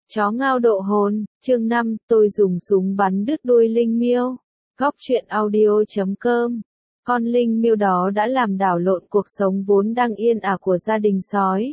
Chó ngao độ hồn, chương 5, tôi dùng súng bắn đứt đuôi linh miêu. Góc truyện audio.com. Con linh miêu đó đã làm đảo lộn cuộc sống vốn đang yên ả của gia đình sói.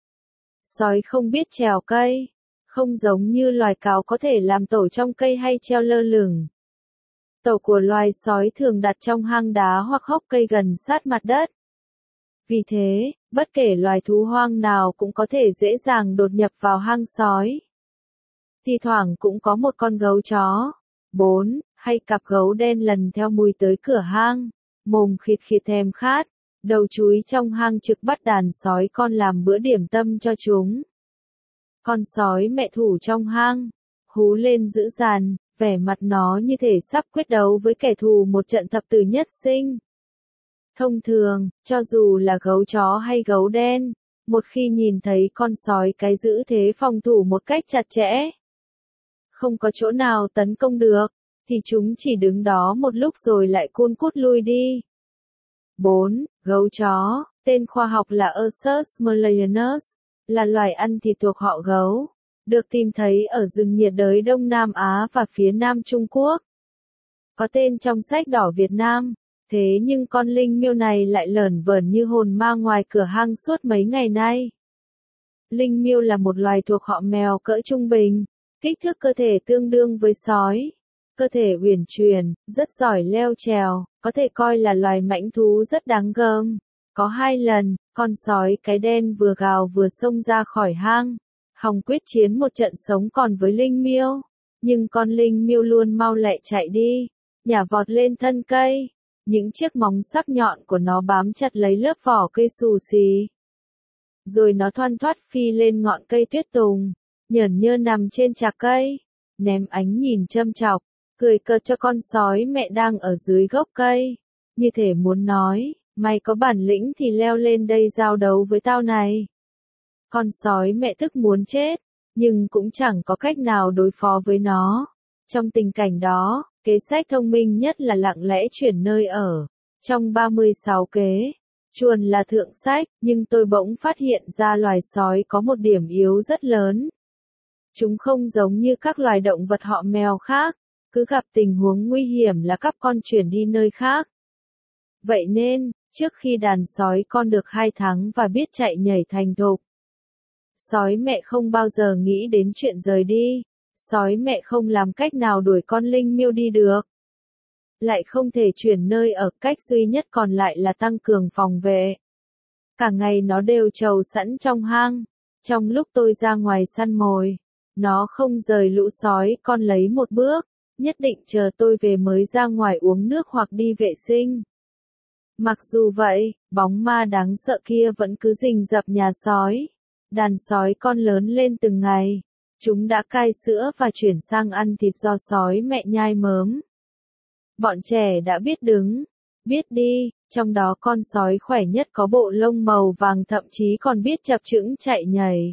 Sói không biết trèo cây, không giống như loài cáo có thể làm tổ trong cây hay treo lơ lửng. Tổ của loài sói thường đặt trong hang đá hoặc hốc cây gần sát mặt đất. Vì thế, bất kể loài thú hoang nào cũng có thể dễ dàng đột nhập vào hang sói. Thi thoảng cũng có một con gấu chó, 4, hay cặp gấu đen lần theo mùi tới cửa hang, mồm khịt khịt thèm khát, đầu chúi trong hang trực bắt đàn sói con làm bữa điểm tâm cho chúng. Con sói mẹ thủ trong hang, hú lên dữ dằn, vẻ mặt nó như thể sắp quyết đấu với kẻ thù một trận thập tử nhất sinh. Thông thường, cho dù là gấu chó hay gấu đen, một khi nhìn thấy con sói cái giữ thế phòng thủ một cách chặt chẽ, không có chỗ nào tấn công được, thì chúng chỉ đứng đó một lúc rồi lại cun cút lui đi. 4. Gấu chó, tên khoa học là Ursus malleolus, là loài ăn thịt thuộc họ gấu, được tìm thấy ở rừng nhiệt đới Đông Nam Á và phía Nam Trung Quốc. Có tên trong sách đỏ Việt Nam, thế nhưng con linh miêu này lại lởn vởn như hồn ma ngoài cửa hang suốt mấy ngày nay. Linh miêu là một loài thuộc họ mèo cỡ trung bình, kích thước cơ thể tương đương với sói, cơ thể uyển chuyển, rất giỏi leo trèo, có thể coi là loài mãnh thú rất đáng gờm. Có 2 lần, con sói cái đen vừa gào vừa xông ra khỏi hang, hòng quyết chiến một trận sống còn với linh miêu, nhưng con linh miêu luôn mau lẹ chạy đi, nhả vọt lên thân cây, những chiếc móng sắc nhọn của nó bám chặt lấy lớp vỏ cây xù xì. Rồi nó thoăn thoắt phi lên ngọn cây tuyết tùng, nhởn nhơ nằm trên chạc cây, ném ánh nhìn châm chọc, cười cợt cho con sói mẹ đang ở dưới gốc cây, như thể muốn nói, mày có bản lĩnh thì leo lên đây giao đấu với tao này. Con sói mẹ tức muốn chết, nhưng cũng chẳng có cách nào đối phó với nó. Trong tình cảnh đó, kế sách thông minh nhất là lặng lẽ chuyển nơi ở. Trong 36 kế, chuồn là thượng sách, nhưng tôi bỗng phát hiện ra loài sói có một điểm yếu rất lớn. Chúng không giống như các loài động vật họ mèo khác, cứ gặp tình huống nguy hiểm là các con chuyển đi nơi khác. Vậy nên, trước khi đàn sói con được 2 tháng và biết chạy nhảy thành thục, sói mẹ không bao giờ nghĩ đến chuyện rời đi, sói mẹ không làm cách nào đuổi con linh miêu đi được. Lại không thể chuyển nơi ở, cách duy nhất còn lại là tăng cường phòng vệ. Cả ngày nó đều trầu sẵn trong hang, trong lúc tôi ra ngoài săn mồi, nó không rời lũ sói con lấy một bước, nhất định chờ tôi về mới ra ngoài uống nước hoặc đi vệ sinh. Mặc dù vậy, bóng ma đáng sợ kia vẫn cứ rình rập nhà sói. Đàn sói con lớn lên từng ngày, chúng đã cai sữa và chuyển sang ăn thịt do sói mẹ nhai mớm. Bọn trẻ đã biết đứng, biết đi, trong đó con sói khỏe nhất có bộ lông màu vàng thậm chí còn biết chập chững chạy nhảy.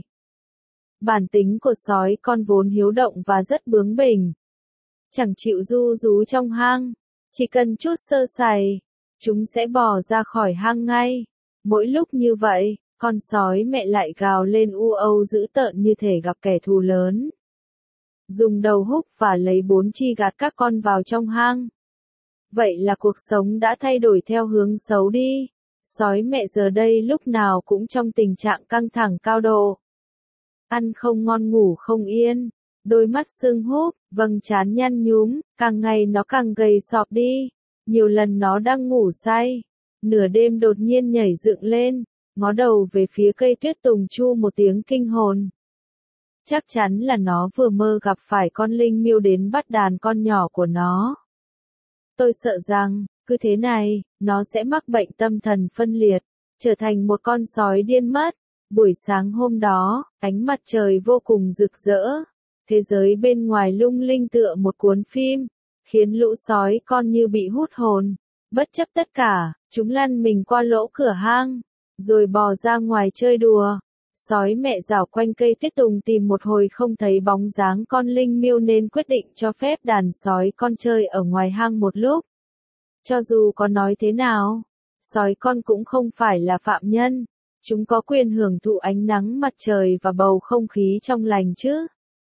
Bản tính của sói con vốn hiếu động và rất bướng bỉnh. Chẳng chịu ru rú trong hang, chỉ cần chút sơ sài, chúng sẽ bò ra khỏi hang ngay. Mỗi lúc như vậy, con sói mẹ lại gào lên u âu dữ tợn như thể gặp kẻ thù lớn. Dùng đầu húc và lấy 4 chi gạt các con vào trong hang. Vậy là cuộc sống đã thay đổi theo hướng xấu đi. Sói mẹ giờ đây lúc nào cũng trong tình trạng căng thẳng cao độ. Ăn không ngon ngủ không yên, đôi mắt sưng húp, vầng trán nhăn nhúm, càng ngày nó càng gầy sọp đi. Nhiều lần nó đang ngủ say, nửa đêm đột nhiên nhảy dựng lên, ngó đầu về phía cây tuyết tùng chu một tiếng kinh hồn. Chắc chắn là nó vừa mơ gặp phải con linh miêu đến bắt đàn con nhỏ của nó. Tôi sợ rằng, cứ thế này, nó sẽ mắc bệnh tâm thần phân liệt, trở thành một con sói điên mất. Buổi sáng hôm đó, ánh mặt trời vô cùng rực rỡ. Thế giới bên ngoài lung linh tựa một cuốn phim, khiến lũ sói con như bị hút hồn. Bất chấp tất cả, chúng lăn mình qua lỗ cửa hang, rồi bò ra ngoài chơi đùa. Sói mẹ rảo quanh cây tuyết tùng tìm một hồi không thấy bóng dáng con linh miêu nên quyết định cho phép đàn sói con chơi ở ngoài hang một lúc. Cho dù có nói thế nào, sói con cũng không phải là phạm nhân. Chúng có quyền hưởng thụ ánh nắng mặt trời và bầu không khí trong lành chứ.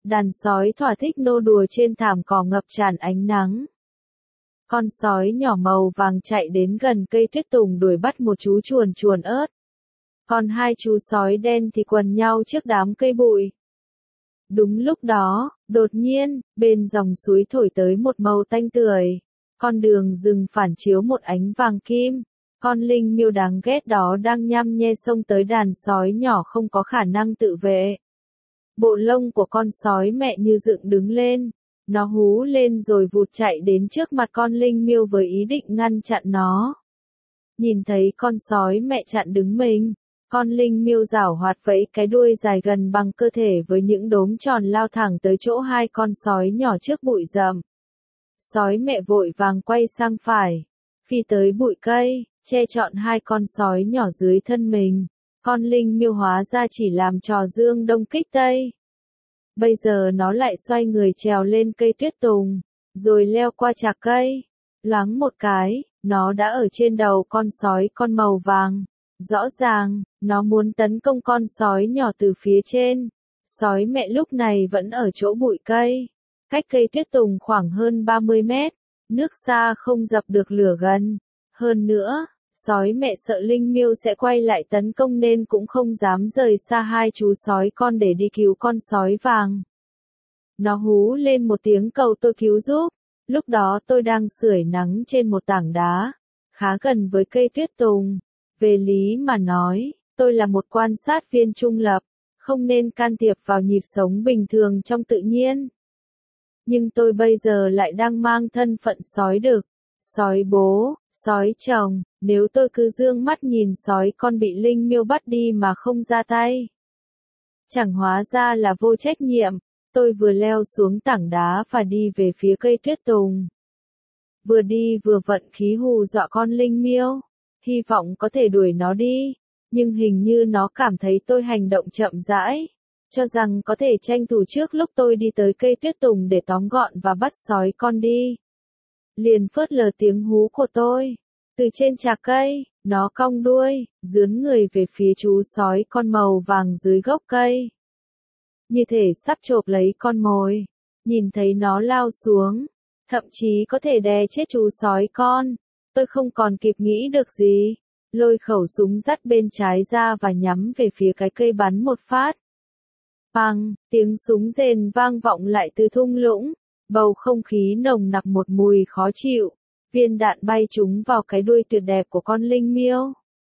Đàn sói thỏa thích nô đùa trên thảm cỏ ngập tràn ánh nắng. Con sói nhỏ màu vàng chạy đến gần cây tuyết tùng đuổi bắt một chú chuồn chuồn ớt. Còn hai chú sói đen thì quần nhau trước đám cây bụi. Đúng lúc đó, đột nhiên, bên dòng suối thổi tới một màu tanh tưởi. Con đường rừng phản chiếu một ánh vàng kim. Con linh miêu đáng ghét đó đang nhăm nhe xông tới đàn sói nhỏ không có khả năng tự vệ. Bộ lông của con sói mẹ như dựng đứng lên. Nó hú lên rồi vụt chạy đến trước mặt con linh miêu với ý định ngăn chặn nó. Nhìn thấy con sói mẹ chặn đứng mình, con linh miêu giảo hoạt vẫy cái đuôi dài gần bằng cơ thể với những đốm tròn lao thẳng tới chỗ hai con sói nhỏ trước bụi rậm. Sói mẹ vội vàng quay sang phải, phi tới bụi cây, che trọn hai con sói nhỏ dưới thân mình. Con linh miêu hóa ra chỉ làm trò dương đông kích tây. Bây giờ nó lại xoay người trèo lên cây tuyết tùng, rồi leo qua chạc cây. Loáng một cái, nó đã ở trên đầu con sói con màu vàng. Rõ ràng, nó muốn tấn công con sói nhỏ từ phía trên. Sói mẹ lúc này vẫn ở chỗ bụi cây, cách cây tuyết tùng khoảng hơn 30 mét. Nước xa không dập được lửa gần. Hơn nữa, sói mẹ sợ linh miêu sẽ quay lại tấn công nên cũng không dám rời xa hai chú sói con để đi cứu con sói vàng. Nó hú lên một tiếng cầu tôi cứu giúp. Lúc đó tôi đang sưởi nắng trên một tảng đá, khá gần với cây tuyết tùng. Về lý mà nói, tôi là một quan sát viên trung lập, không nên can thiệp vào nhịp sống bình thường trong tự nhiên. Nhưng tôi bây giờ lại đang mang thân phận sói đực, sói bố, sói chồng, nếu tôi cứ dương mắt nhìn sói con bị linh miêu bắt đi mà không ra tay, chẳng hóa ra là vô trách nhiệm. Tôi vừa leo xuống tảng đá và đi về phía cây tuyết tùng. Vừa đi vừa vận khí hù dọa con linh miêu, hy vọng có thể đuổi nó đi, nhưng hình như nó cảm thấy tôi hành động chậm rãi, cho rằng có thể tranh thủ trước lúc tôi đi tới cây tuyết tùng để tóm gọn và bắt sói con đi. Liền phớt lờ tiếng hú của tôi. Từ trên chạc cây, nó cong đuôi, dướn người về phía chú sói con màu vàng dưới gốc cây. Như thể sắp chộp lấy con mồi. Nhìn thấy nó lao xuống, thậm chí có thể đè chết chú sói con. Tôi không còn kịp nghĩ được gì, lôi khẩu súng dắt bên trái ra và nhắm về phía cái cây bắn một phát. Bang, tiếng súng rền vang vọng lại từ thung lũng, bầu không khí nồng nặc một mùi khó chịu. Viên đạn bay trúng vào cái đuôi tuyệt đẹp của con linh miêu.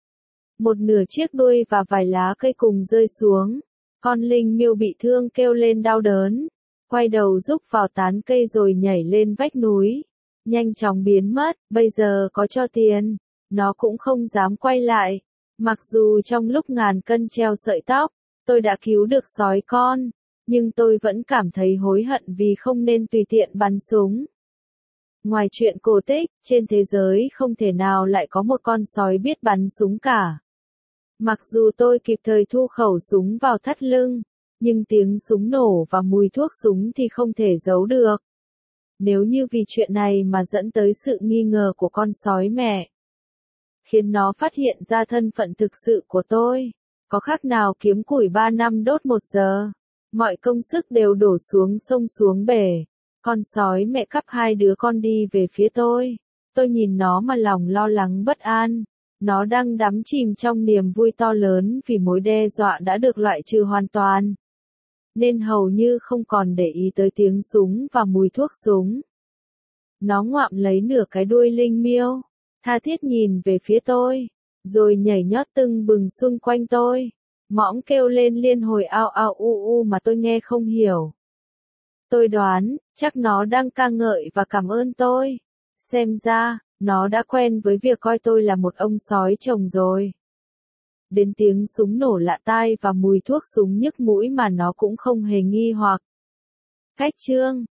Một nửa chiếc đuôi và vài lá cây cùng rơi xuống. Con linh miêu bị thương kêu lên đau đớn, quay đầu rúc vào tán cây rồi nhảy lên vách núi. Nhanh chóng biến mất, bây giờ có cho tiền, nó cũng không dám quay lại. Mặc dù trong lúc ngàn cân treo sợi tóc, tôi đã cứu được sói con, nhưng tôi vẫn cảm thấy hối hận vì không nên tùy tiện bắn súng. Ngoài chuyện cổ tích, trên thế giới không thể nào lại có một con sói biết bắn súng cả. Mặc dù tôi kịp thời thu khẩu súng vào thắt lưng, nhưng tiếng súng nổ và mùi thuốc súng thì không thể giấu được. Nếu như vì chuyện này mà dẫn tới sự nghi ngờ của con sói mẹ, khiến nó phát hiện ra thân phận thực sự của tôi, có khác nào kiếm củi 3 năm đốt 1 giờ. Mọi công sức đều đổ xuống sông xuống bể. Con sói mẹ cắp hai đứa con đi về phía tôi. Tôi nhìn nó mà lòng lo lắng bất an. Nó đang đắm chìm trong niềm vui to lớn vì mối đe dọa đã được loại trừ hoàn toàn. Nên hầu như không còn để ý tới tiếng súng và mùi thuốc súng. Nó ngoạm lấy nửa cái đuôi linh miêu, tha thiết nhìn về phía tôi, rồi nhảy nhót tưng bừng xung quanh tôi. Mõm kêu lên liên hồi ao ao u u mà tôi nghe không hiểu. Tôi đoán, chắc nó đang ca ngợi và cảm ơn tôi. Xem ra, nó đã quen với việc coi tôi là một ông sói chồng rồi. Đến tiếng súng nổ lạ tai và mùi thuốc súng nhức mũi mà nó cũng không hề nghi hoặc. Cách chương